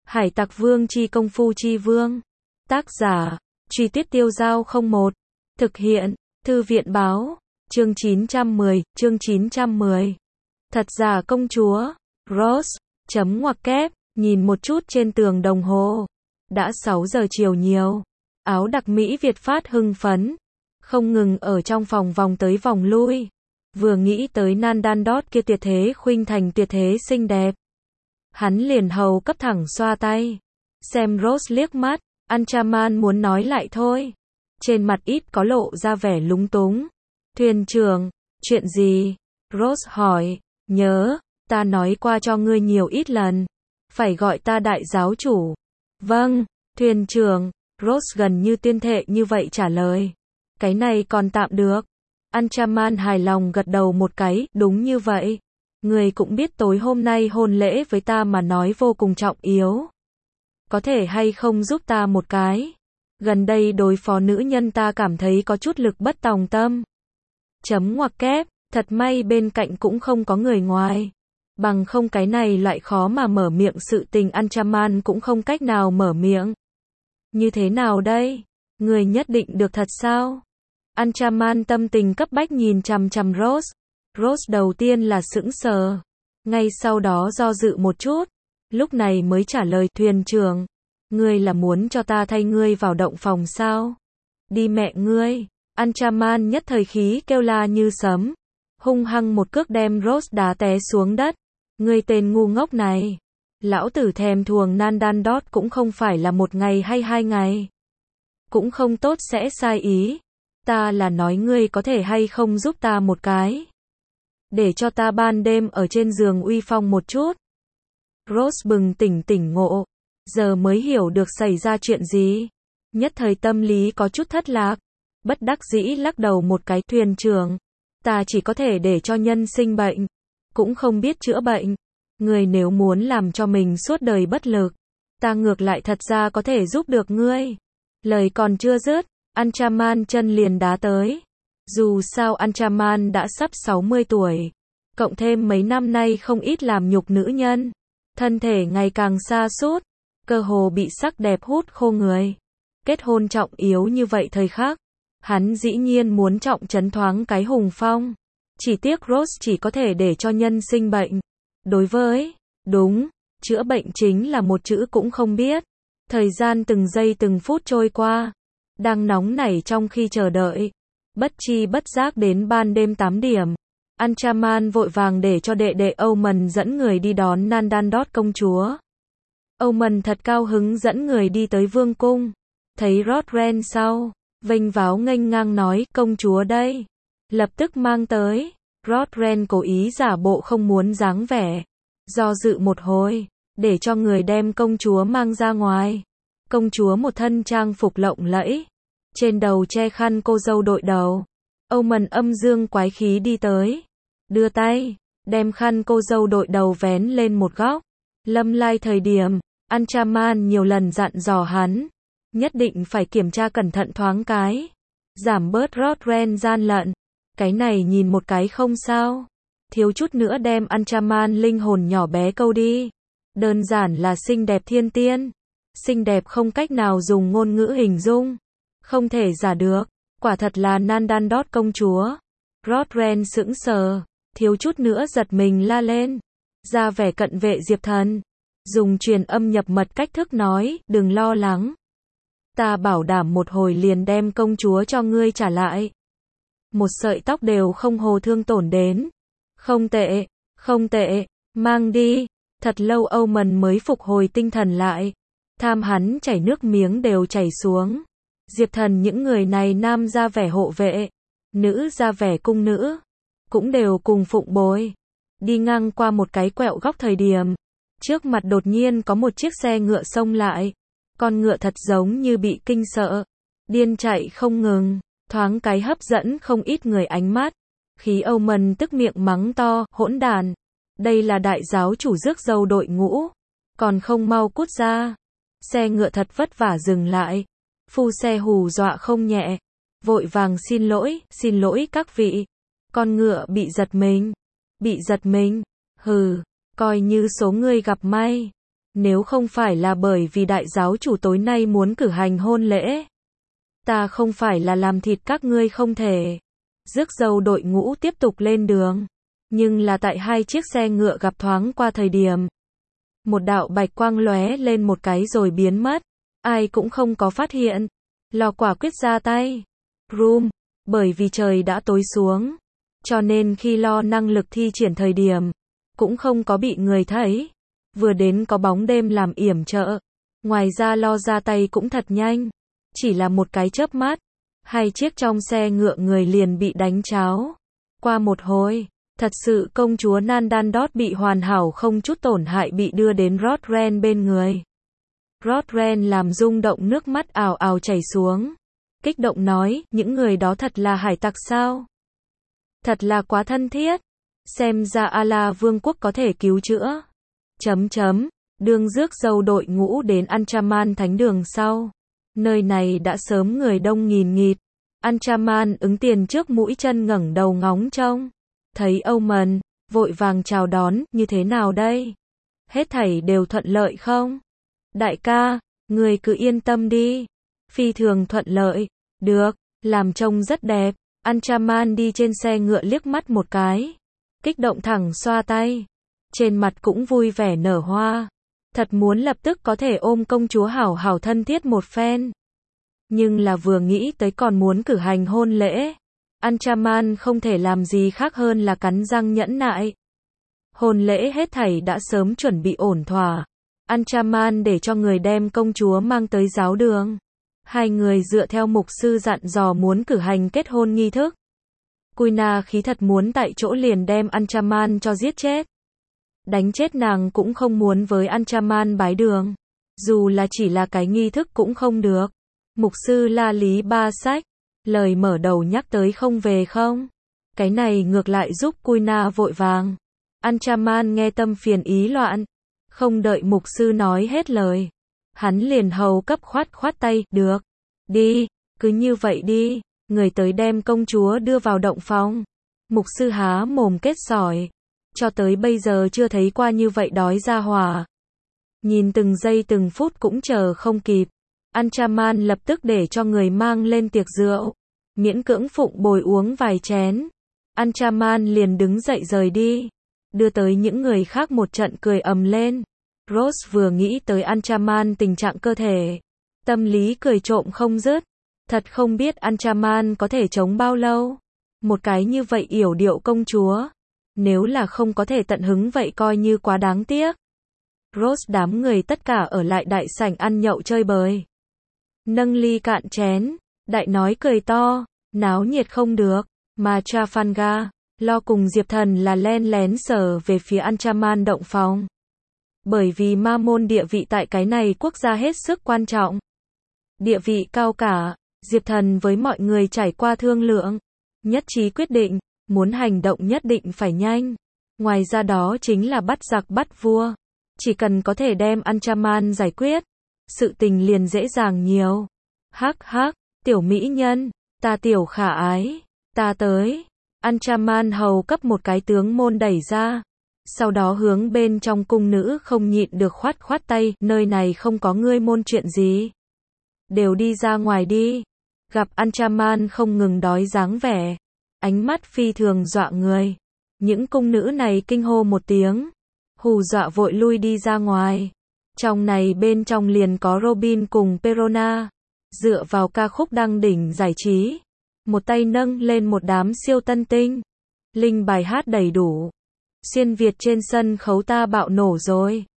Hải Tặc Vương chi công phu chi vương. Tác giả, Truy Tuyết Tiêu Dao 01. Thực hiện, Thư viện báo. Chương 910. Thật giả công chúa. Rose. Chấm ngoặc kép. Nhìn một chút trên tường đồng hồ. Đã 6 giờ chiều nhiều. Áo đặc Mỹ Việt phát hưng phấn. Không ngừng ở trong phòng vòng tới vòng lui. Vừa nghĩ tới Nandandot kia tuyệt thế khuynh thành tuyệt thế xinh đẹp. Hắn liền hầu cấp thẳng xoa tay. Xem Rose liếc mắt. Anchaman muốn nói lại thôi. Trên mặt ít có lộ ra vẻ lúng túng. Thuyền trưởng, chuyện gì? Rose hỏi. Nhớ, ta nói qua cho ngươi nhiều ít lần. Phải gọi ta đại giáo chủ. Vâng, thuyền trưởng. Rose gần như tuyên thệ như vậy trả lời. Cái này còn tạm được. Anchaman hài lòng gật đầu một cái. Đúng như vậy. Ngươi cũng biết tối hôm nay hôn lễ với ta mà nói vô cùng trọng yếu. Có thể hay không giúp ta một cái? Gần đây đối phó nữ nhân ta cảm thấy có chút lực bất tòng tâm. Chấm ngoặc kép, thật may bên cạnh cũng không có người ngoài. Bằng không cái này lại khó mà mở miệng sự tình. Anchaman cũng không cách nào mở miệng. Như thế nào đây? Người nhất định được thật sao? Anchaman tâm tình cấp bách nhìn chằm chằm Rose. Rose đầu tiên là sững sờ. Ngay sau đó do dự một chút. Lúc này mới trả lời. Thuyền trưởng, ngươi là muốn cho ta thay ngươi vào động phòng sao? Đi mẹ ngươi. Anchaman nhất thời khí kêu la như sấm. Hung hăng một cước đem Rose đá té xuống đất. Ngươi tên ngu ngốc này. Lão tử thèm thuồng Nandandot cũng không phải là 1 ngày hay 2 ngày. Cũng không tốt sẽ sai ý. Ta là nói ngươi có thể hay không giúp ta một cái. Để cho ta ban đêm ở trên giường uy phong một chút. Rose bừng tỉnh ngộ. Giờ mới hiểu được xảy ra chuyện gì. Nhất thời tâm lý có chút thất lạc. Bất đắc dĩ lắc đầu một cái. Thuyền trưởng, ta chỉ có thể để cho nhân sinh bệnh. Cũng không biết chữa bệnh. Ngươi nếu muốn làm cho mình suốt đời bất lực. Ta ngược lại thật ra có thể giúp được ngươi. Lời còn chưa dứt. Anchaman chân liền đá tới. Dù sao Anchaman đã sắp 60 tuổi. Cộng thêm mấy năm nay không ít làm nhục nữ nhân. Thân thể ngày càng sa sút. Cơ hồ bị sắc đẹp hút khô người. Kết hôn trọng yếu như vậy thời khắc. Hắn dĩ nhiên muốn trọng trấn thoáng cái hùng phong. Chỉ tiếc Rose chỉ có thể để cho nhân sinh bệnh. Đối với, đúng, chữa bệnh chính là một chữ cũng không biết. Thời gian từng giây từng phút trôi qua. Đang nóng nảy trong khi chờ đợi. Bất chi bất giác đến ban đêm 8 điểm. Anchaman vội vàng để cho đệ đệ Omen dẫn người đi đón Nandandot công chúa. Omen thật cao hứng dẫn người đi tới vương cung. Thấy Rodren sau, vênh váo nghênh ngang nói, công chúa đây. Lập tức mang tới. Rodren cố ý giả bộ không muốn dáng vẻ. Do dự một hồi, để cho người đem công chúa mang ra ngoài. Công chúa một thân trang phục lộng lẫy. Trên đầu che khăn cô dâu đội đầu. Omen âm dương quái khí đi tới. Đưa tay, đem khăn cô dâu đội đầu vén lên một góc. Lâm lai thời điểm, Anchaman nhiều lần dặn dò hắn. Nhất định phải kiểm tra cẩn thận thoáng cái. Giảm bớt Rodren gian lận. Cái này nhìn một cái không sao. Thiếu chút nữa đem Anchaman linh hồn nhỏ bé câu đi. Đơn giản là xinh đẹp thiên tiên. Xinh đẹp không cách nào dùng ngôn ngữ hình dung. Không thể giả được. Quả thật là Nandandot công chúa. Rodren sững sờ. Thiếu chút nữa giật mình la lên. Ra vẻ cận vệ Diệp Thần. Dùng truyền âm nhập mật cách thức nói, đừng lo lắng. Ta bảo đảm một hồi liền đem công chúa cho ngươi trả lại. Một sợi tóc đều không hồ thương tổn đến. Không tệ, không tệ, mang đi. Thật lâu Omen mới phục hồi tinh thần lại. Tham hắn chảy nước miếng đều chảy xuống. Diệp Thần những người này nam ra vẻ hộ vệ. Nữ ra vẻ cung nữ. Cũng đều cùng phụng bồi. Đi ngang qua một cái quẹo góc thời điểm. Trước mặt đột nhiên có một chiếc xe ngựa xông lại. Con ngựa thật giống như bị kinh sợ. Điên chạy không ngừng. Thoáng cái hấp dẫn không ít người ánh mắt. Khí Omen tức miệng mắng to, hỗn đàn. Đây là đại giáo chủ rước dâu đội ngũ. Còn không mau cút ra. Xe ngựa thật vất vả dừng lại. Phu xe hù dọa không nhẹ. Vội vàng xin lỗi các vị. Con ngựa bị giật mình. Bị giật mình. Hừ, coi như số ngươi gặp may. Nếu không phải là bởi vì đại giáo chủ tối nay muốn cử hành hôn lễ, ta không phải là làm thịt các ngươi không thể. Rước dâu đội ngũ tiếp tục lên đường. Nhưng là tại hai chiếc xe ngựa gặp thoáng qua thời điểm. Một đạo bạch quang lóe lên một cái rồi biến mất. Ai cũng không có phát hiện. Lò quả quyết ra tay. Room. Bởi vì trời đã tối xuống. Cho nên khi lo năng lực thi triển thời điểm. Cũng không có bị người thấy. Vừa đến có bóng đêm làm yểm trợ. Ngoài ra lo ra tay cũng thật nhanh. Chỉ là một cái chớp mắt. Hai chiếc trong xe ngựa người liền bị đánh cháo. Qua một hồi. Thật sự công chúa Nandandot bị hoàn hảo không chút tổn hại bị đưa đến Rodren bên người. Rodren làm rung động nước mắt ào ào chảy xuống. Kích động nói, những người đó thật là hải tặc sao? Thật là quá thân thiết. Xem ra Ala Vương quốc có thể cứu chữa. Đường rước dâu đội ngũ đến Anchaman thánh đường sau. Nơi này đã sớm người đông nghìn nghịt. Anchaman ứng tiền trước mũi chân ngẩng đầu ngóng trông. Thấy Omen, vội vàng chào đón, như thế nào đây? Hết thảy đều thuận lợi không? Đại ca, người cứ yên tâm đi. Phi thường thuận lợi. Được, làm trông rất đẹp. Anchaman đi trên xe ngựa liếc mắt một cái. Kích động thẳng xoa tay. Trên mặt cũng vui vẻ nở hoa. Thật muốn lập tức có thể ôm công chúa hảo hảo thân thiết một phen. Nhưng là vừa nghĩ tới còn muốn cử hành hôn lễ. Anchaman không thể làm gì khác hơn là cắn răng nhẫn nại. Hôn lễ hết thảy đã sớm chuẩn bị ổn thỏa. Anchaman để cho người đem công chúa mang tới giáo đường. Hai người dựa theo mục sư dặn dò muốn cử hành kết hôn nghi thức. Kuina khí thật muốn tại chỗ liền đem Anchaman cho giết chết. Đánh chết nàng cũng không muốn với Anchaman bái đường. Dù là chỉ là cái nghi thức cũng không được. Mục sư La Lý Ba Sách. Lời mở đầu nhắc tới không về không. Cái này ngược lại giúp Kuina vội vàng. Anchaman nghe tâm phiền ý loạn. Không đợi mục sư nói hết lời. Hắn liền hầu cấp khoát tay, được. Đi, cứ như vậy đi. Người tới đem công chúa đưa vào động phòng. Mục sư há mồm kết sỏi. Cho tới bây giờ chưa thấy qua như vậy đói ra hỏa. Nhìn từng giây từng phút cũng chờ không kịp. Anchaman lập tức để cho người mang lên tiệc rượu. Miễn cưỡng phụng bồi uống vài chén. Anchaman liền đứng dậy rời đi. Đưa tới những người khác một trận cười ầm lên. Rose vừa nghĩ tới Anchaman tình trạng cơ thể. Tâm lý cười trộm không dứt. Thật không biết Anchaman có thể chống bao lâu. Một cái như vậy yểu điệu công chúa. Nếu là không có thể tận hứng vậy coi như quá đáng tiếc. Rose đám người tất cả ở lại đại sảnh ăn nhậu chơi bời. Nâng ly cạn chén. Đại nói cười to. Náo nhiệt không được. Mà Trafalgar, lo cùng Diệp Thần là len lén sờ về phía Anchaman động phòng. Bởi vì ma môn địa vị tại cái này quốc gia hết sức quan trọng. Địa vị cao cả, Diệp Thần với mọi người trải qua thương lượng. Nhất trí quyết định, muốn hành động nhất định phải nhanh. Ngoài ra đó chính là bắt giặc bắt vua. Chỉ cần có thể đem Anchaman giải quyết, sự tình liền dễ dàng nhiều. Hắc hắc, tiểu mỹ nhân, ta tiểu khả ái, ta tới. Anchaman hầu cấp một cái tướng môn đẩy ra. Sau đó hướng bên trong cung nữ không nhịn được khoát tay, nơi này không có ngươi môn chuyện gì. Đều đi ra ngoài đi. Gặp Anchaman không ngừng đói dáng vẻ. Ánh mắt phi thường dọa người. Những cung nữ này kinh hô một tiếng. Hù dọa vội lui đi ra ngoài. Trong này bên trong liền có Robin cùng Perona. Dựa vào ca khúc đăng đỉnh giải trí. Một tay nâng lên một đám siêu tân tinh. Linh bài hát đầy đủ. Xuyên Việt trên sân khấu ta bạo nổ rồi.